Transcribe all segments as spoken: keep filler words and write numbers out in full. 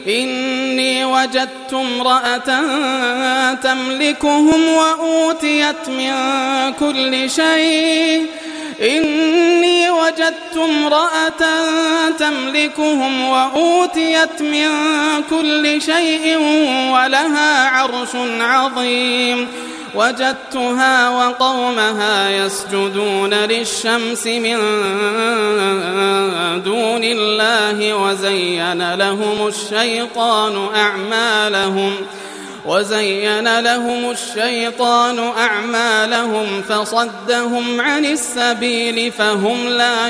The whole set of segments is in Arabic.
إني وجدت امرأة تملكهم وأوتيت من كل شيء إني وجدت امرأة تملكهم وأوتيت من كل شيء ولها عرش عظيم وجدتها وقومها يسجدون للشمس من دون الله وزين لهم الشيطان أعمالهم وزين لهم الشيطان أعمالهم فصدهم عن السبيل فهم لا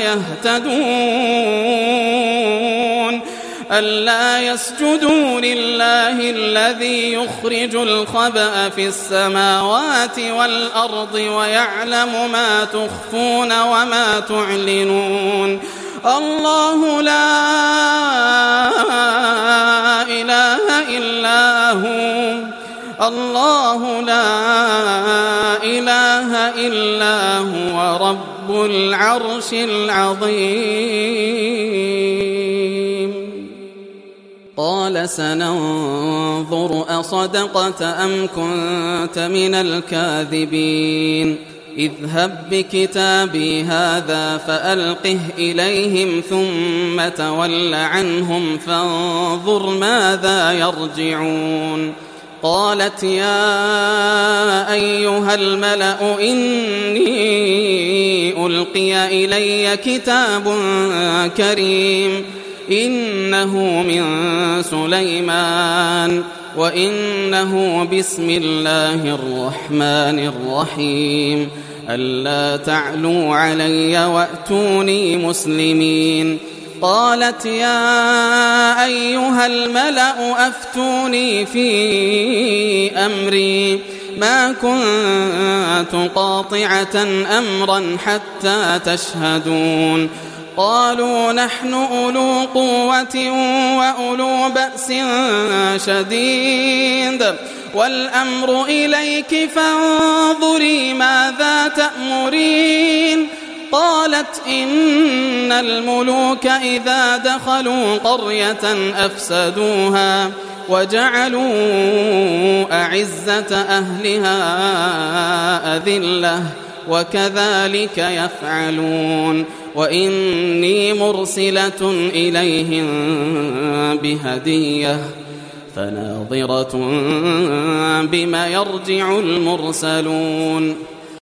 يهتدون ألا يسجدوا لله الذي يخرج الخبأ في السماوات والأرض ويعلم ما تخفون وما تعلنون الله لا إله إلا هو الله لا إله إلا هو رب العرش العظيم قال سننظر أصدقت أم كنت من الكاذبين اذهب بكتابي هذا فألقه إليهم ثم تول عنهم فانظر ماذا يرجعون قالت يا أيها الملأ إني ألقي إلي كتاب كريم إنه من سليمان وإنه بسم الله الرحمن الرحيم ألا تعلوا علي وأتوني مسلمين قالت يا أيها الملأ أفتوني في أمري ما كنت قاطعة أمرا حتى تشهدون قالوا نحن أولو قوة وأولو بأس شديد والأمر إليك فانظري ماذا تأمرين قالت إن الملوك إذا دخلوا قرية أفسدوها وجعلوا أعزة أهلها أذلة وكذلك يفعلون وإني مرسلة إليهم بهدية فناظرة بما يرجع المرسلون